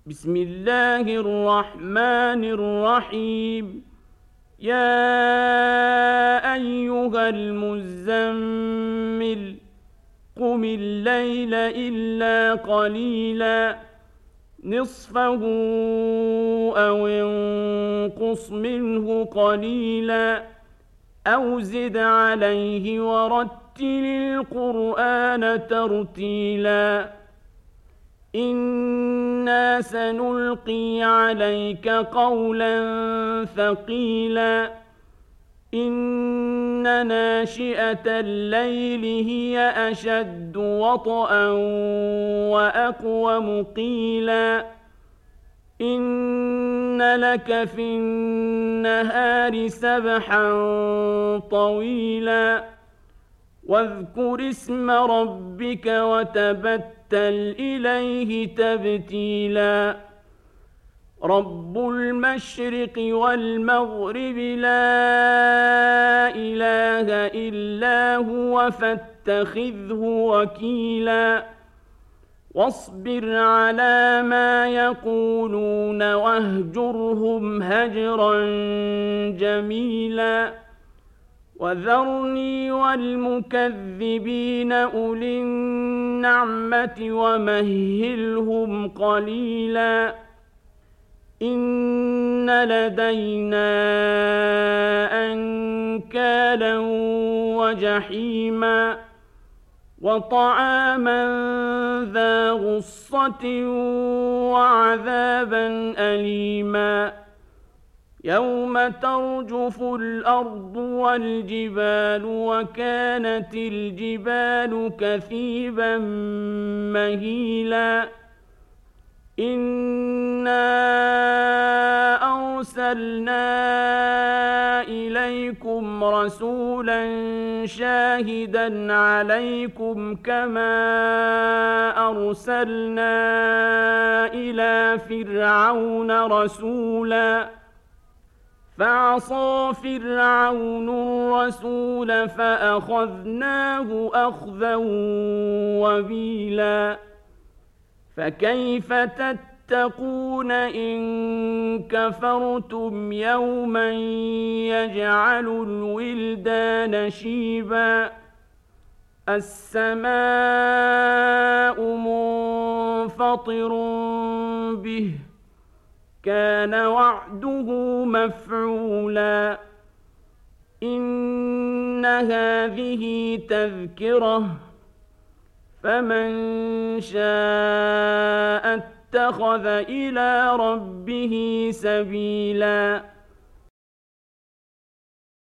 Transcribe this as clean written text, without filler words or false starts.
بسم الله الرحمن الرحيم. يا أيها المزمل قم الليل إلا قليلا نصفه أو انقص منه قليلا أو زد عليه ورتل القرآن ترتيلا. إنا سنلقي عليك قولا ثقيلا. إن ناشئة الليل هي أشد وطئا وأقوم قيلا. إن لك في النهار سبحا طويلا. واذكر اسم ربك وتبتل إليه تبتيلا. رب المشرق والمغرب لا إله إلا هو فاتخذه وكيلا. واصبر على ما يقولون واهجرهم هجرا جميلا. وذرني والمكذبين أولي النعمة ومهلهم قليلا. إن لدينا أنكالا وجحيما وطعاما ذا غصة وعذابا أليما. يوم ترجف الأرض والجبال وكانت الجبال كثيبا مهيلا. إنا أرسلنا إليكم رسولا شاهدا عليكم كما أرسلنا إلى فرعون رسولا فعصى فرعون الرسول فأخذناه أخذا وبيلا. فكيف تتقون إن كفرتم يوما يجعل الولدان شيبا. السماء منفطر به كان وعده مفعولا. إن هذه تذكرة فمن شاء اتخذ إلى ربه سبيلا.